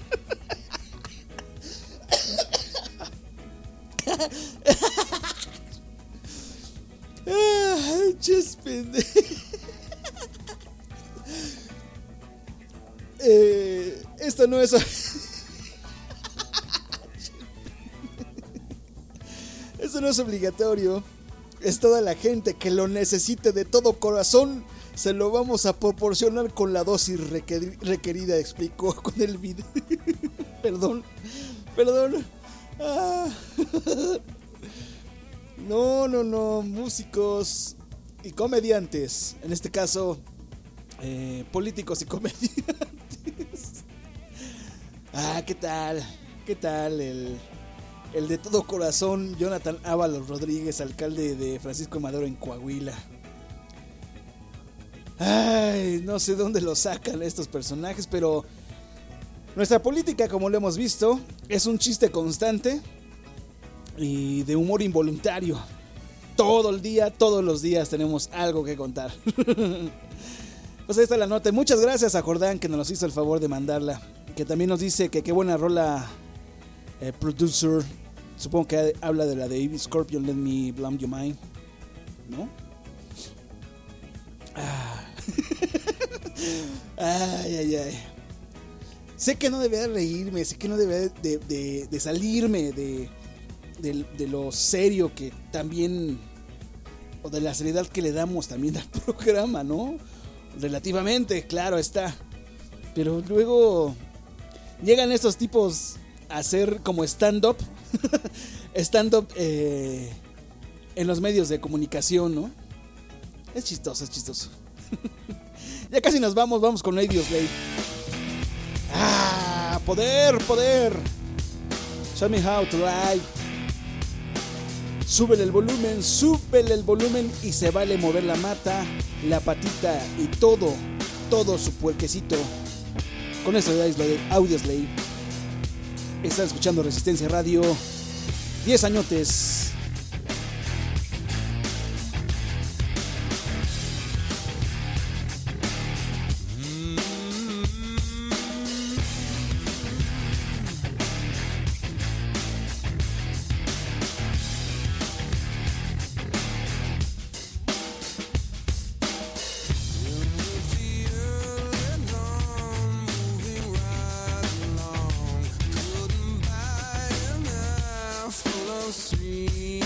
[SPEAKER 2] Ay, chis, pendejo. Eh, esto no es. Esto no es obligatorio. Es toda la gente que lo necesite de todo corazón. Se lo vamos a proporcionar con la dosis requer- requerida, explicó con el video. Perdón, perdón. Ah. No, no, no, músicos y comediantes, en este caso, eh, políticos y comediantes. Ah, ¿qué tal? ¿Qué tal el, el de todo corazón, Jonathan Ábalos Rodríguez, alcalde de Francisco de Madero en Coahuila? Ay, no sé dónde lo sacan estos personajes, pero nuestra política, como lo hemos visto, es un chiste constante y de humor involuntario. Todo el día, todos los días tenemos algo que contar. Pues ahí está la nota. Muchas gracias a Jordán que nos hizo el favor de mandarla. Que también nos dice que qué buena rola, eh, producer. Supongo que habla de la de Ivy Scorpion, Let Me Blow Your Mind, ¿no? Ah. Ay, ay, ay. Sé que no debería reírme, sé que no debería de, de, de salirme de, de, de lo serio que también, o de la seriedad que le damos también al programa, ¿no? Relativamente, claro está. Pero luego llegan estos tipos a hacer como stand-up, stand-up eh, en los medios de comunicación, ¿no? Es chistoso, es chistoso. Ya casi nos vamos, vamos con Audioslave. Ah, poder, poder. Show me how to ride. Súbele el volumen, súbele el volumen y se vale mover la mata, la patita y todo, todo su puerquecito. Con eso es lo de Audioslave. Están escuchando Resistencia Radio. diez añotes.
[SPEAKER 6] Street.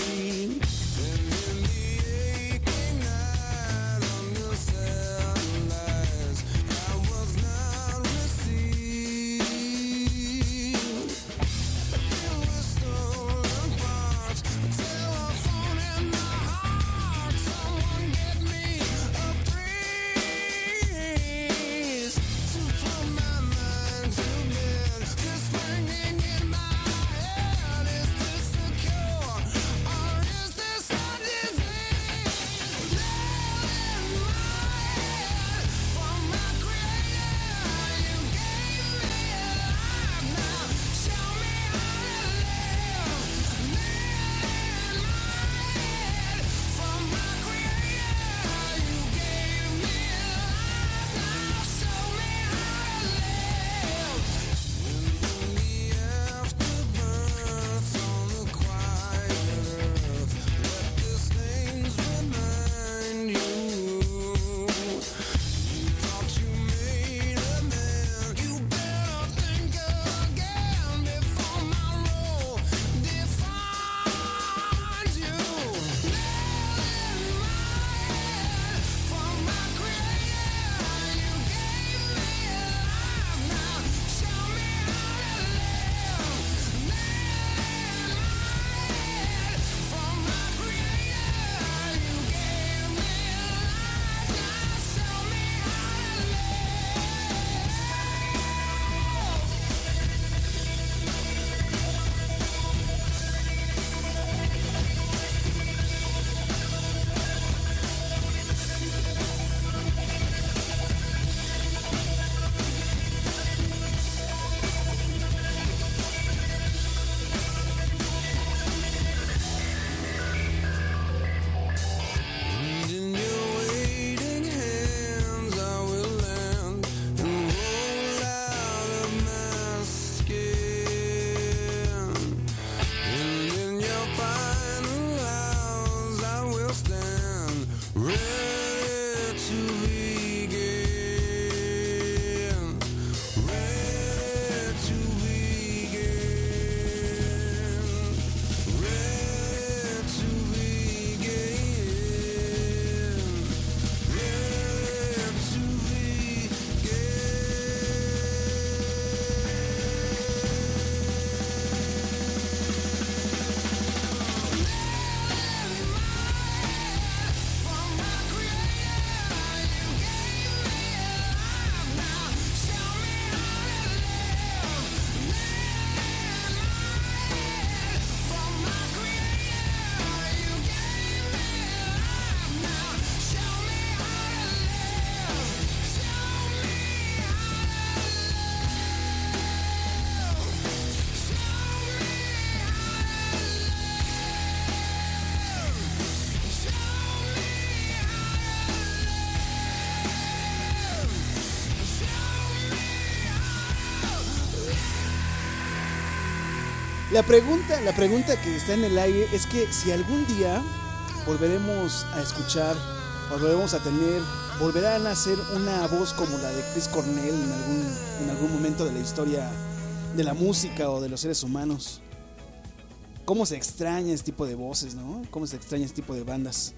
[SPEAKER 2] La pregunta, la pregunta que está en el aire es que si algún día volveremos a escuchar, volveremos a tener, volverá a nacer una voz como la de Chris Cornell en algún, en algún momento de la historia de la música o de los seres humanos. Cómo se extraña este tipo de voces, ¿no? Cómo se extraña este tipo de bandas.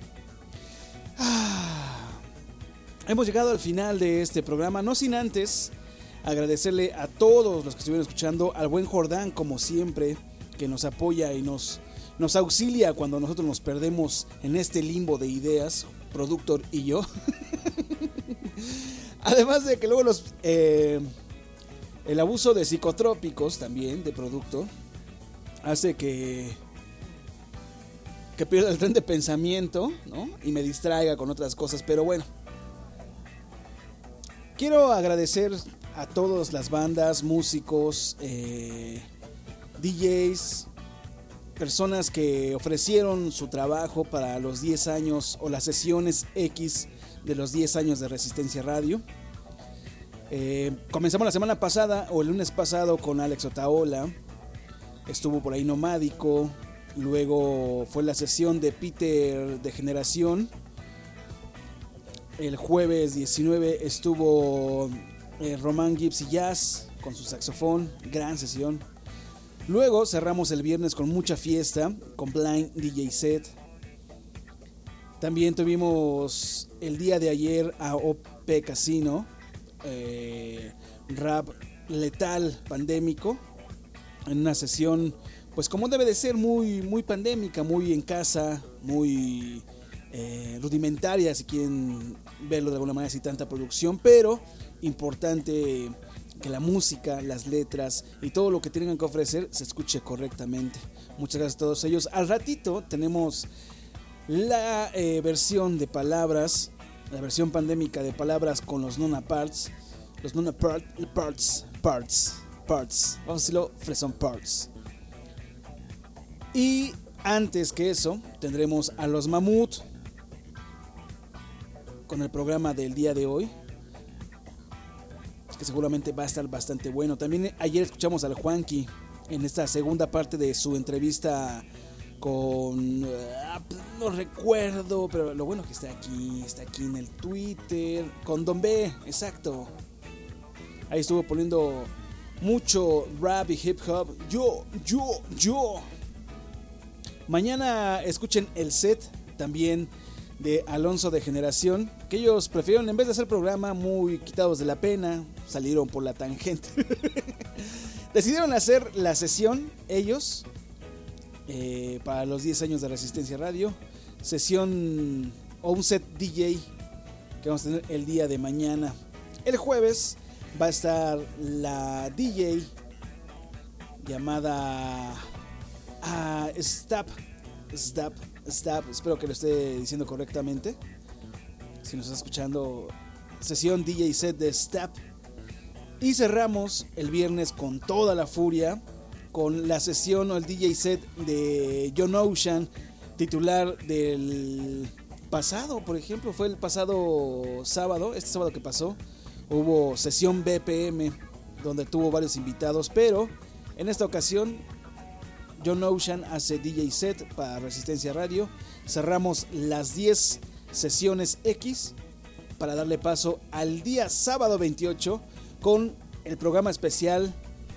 [SPEAKER 2] Ah, hemos llegado al final de este programa, no sin antes agradecerle a todos los que estuvieron escuchando, al buen Jordán, como siempre, que nos apoya y nos, nos auxilia cuando nosotros nos perdemos en este limbo de ideas, Productor y yo. Además de que luego los eh, el abuso de psicotrópicos también, de Productor, hace que que pierda el tren de pensamiento, ¿no? Y me distraiga con otras cosas, pero bueno. Quiero agradecer a todas las bandas, músicos, eh, D Js, personas que ofrecieron su trabajo para los diez años o las sesiones X de los diez años de Resistencia Radio. Eh, comenzamos la semana pasada o el lunes pasado con Alex Otaola, estuvo por ahí Nomádico, luego fue la sesión de Peter de Generación. El jueves diecinueve estuvo eh, Román Gibbs y Jazz con su saxofón, gran sesión. Luego cerramos el viernes con mucha fiesta, con Blind D J Set. También tuvimos el día de ayer a O P Casino, eh, rap letal pandémico, en una sesión pues como debe de ser, muy, muy pandémica, muy en casa, muy eh, rudimentaria, si quieren verlo de alguna manera, sin tanta producción, pero importante que la música, las letras y todo lo que tengan que ofrecer se escuche correctamente. Muchas gracias a todos ellos. Al ratito tenemos la eh, versión de palabras, la versión pandémica de palabras con los Nona Parts, los Nona part, Parts, Parts, Parts, vamos a decirlo, Fresón Parts. Y antes que eso tendremos a los Mamut con el programa del día de hoy, que seguramente va a estar bastante bueno. También ayer escuchamos al Juanqui en esta segunda parte de su entrevista con... Uh, no recuerdo, pero lo bueno que está aquí, está aquí en el Twitter, con Don B, exacto. Ahí estuvo poniendo mucho rap y hip hop. Yo, yo, yo. Mañana escuchen el set también de Alonso de Generación, que ellos prefirieron, en vez de hacer programa, muy quitados de la pena, salieron por la tangente. Decidieron hacer la sesión ellos eh, para los diez años de Resistencia Radio, sesión o un set D J que vamos a tener el día de mañana. El jueves va a estar la D J llamada uh, Stap Stap Stap, espero que lo esté diciendo correctamente. Si nos está escuchando, sesión D J set de Stap. Y cerramos el viernes con toda la furia con la sesión o el D J set de John Ocean, titular del pasado, por ejemplo, fue el pasado sábado, este sábado que pasó, hubo sesión B P M donde tuvo varios invitados, pero en esta ocasión John Ocean hace D J set para Resistencia Radio. Cerramos las diez sesiones X para darle paso al día sábado veintiocho con el programa especial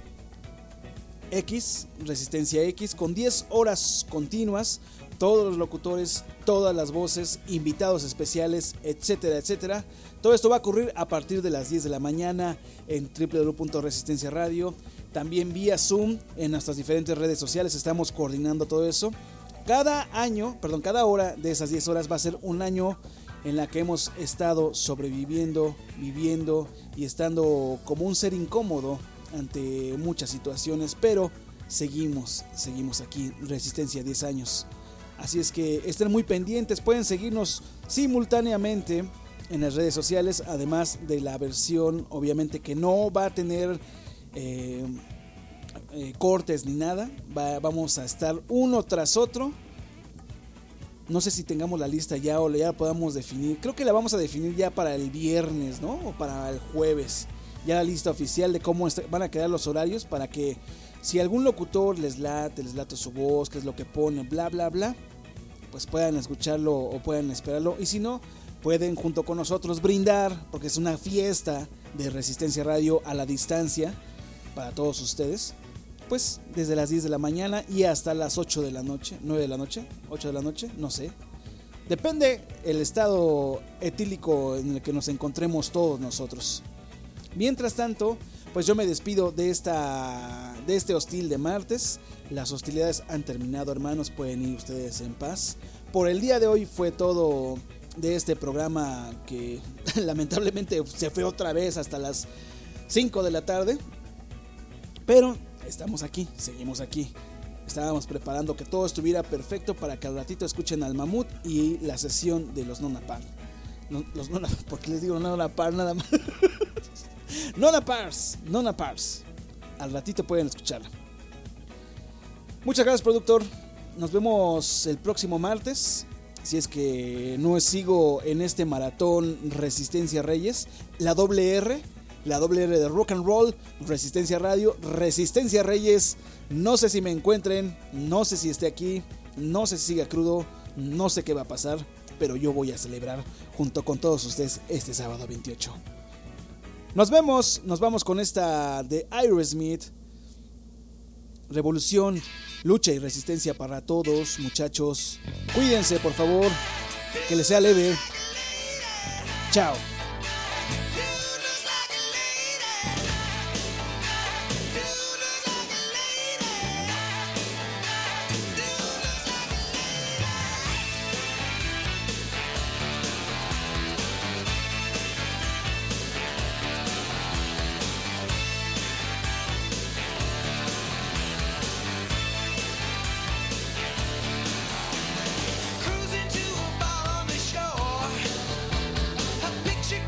[SPEAKER 2] X, Resistencia X, con diez horas continuas, todos los locutores, todas las voces, invitados especiales, etcétera, etcétera. Todo esto va a ocurrir a partir de las diez de la mañana en doble u doble u doble u punto resistencia radio. También vía Zoom en nuestras diferentes redes sociales estamos coordinando todo eso. Cada año, perdón, cada hora de esas diez horas va a ser un año en la que hemos estado sobreviviendo, viviendo y estando como un ser incómodo ante muchas situaciones, pero seguimos, seguimos aquí, Resistencia diez años. Así es que estén muy pendientes, pueden seguirnos simultáneamente en las redes sociales, además de la versión obviamente que no va a tener eh, eh, cortes ni nada, va, vamos a estar uno tras otro. No sé si tengamos la lista ya o ya la podamos definir. Creo que la vamos a definir ya para el viernes, ¿no? O para el jueves. ya la lista oficial de cómo est- van a quedar los horarios para que si algún locutor les late, les late su voz, qué es lo que pone, bla, bla, bla, pues puedan escucharlo o puedan esperarlo. Y si no, pueden junto con nosotros brindar, porque es una fiesta de Resistencia Radio a la distancia para todos ustedes. Pues desde las diez de la mañana y hasta las ocho de la noche, nueve de la noche, ocho de la noche, no sé. Depende el estado etílico en el que nos encontremos todos nosotros. Mientras tanto, pues yo me despido de esta de este hostil de martes. Las hostilidades han terminado, hermanos, pueden ir ustedes en paz. Por el día de hoy fue todo de este programa que lamentablemente se fue otra vez hasta las cinco de la tarde. Pero estamos aquí, seguimos aquí. Estábamos preparando que todo estuviera perfecto para que al ratito escuchen al Mamut y la sesión de los Nona Par. No, los Nona, ¿por qué les digo Nona Par nada más? Nona Pars, Nona Pars. Al ratito pueden escucharla. Muchas gracias, productor. Nos vemos el próximo martes. Si es que no sigo en este maratón Resistencia Reyes, la doble R. La doble R de Rock and Roll, Resistencia Radio, Resistencia Reyes. No sé si me encuentren, no sé si esté aquí, no sé si siga crudo, no sé qué va a pasar, pero yo voy a celebrar junto con todos ustedes este sábado veintiocho. Nos vemos, nos vamos con esta de Aerosmith. Revolución, lucha y resistencia para todos, muchachos. Cuídense, por favor, que les sea leve. Chao.
[SPEAKER 3] Cruising to a bar on the shore. A picture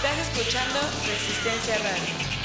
[SPEAKER 9] Estás escuchando Resistencia Radio.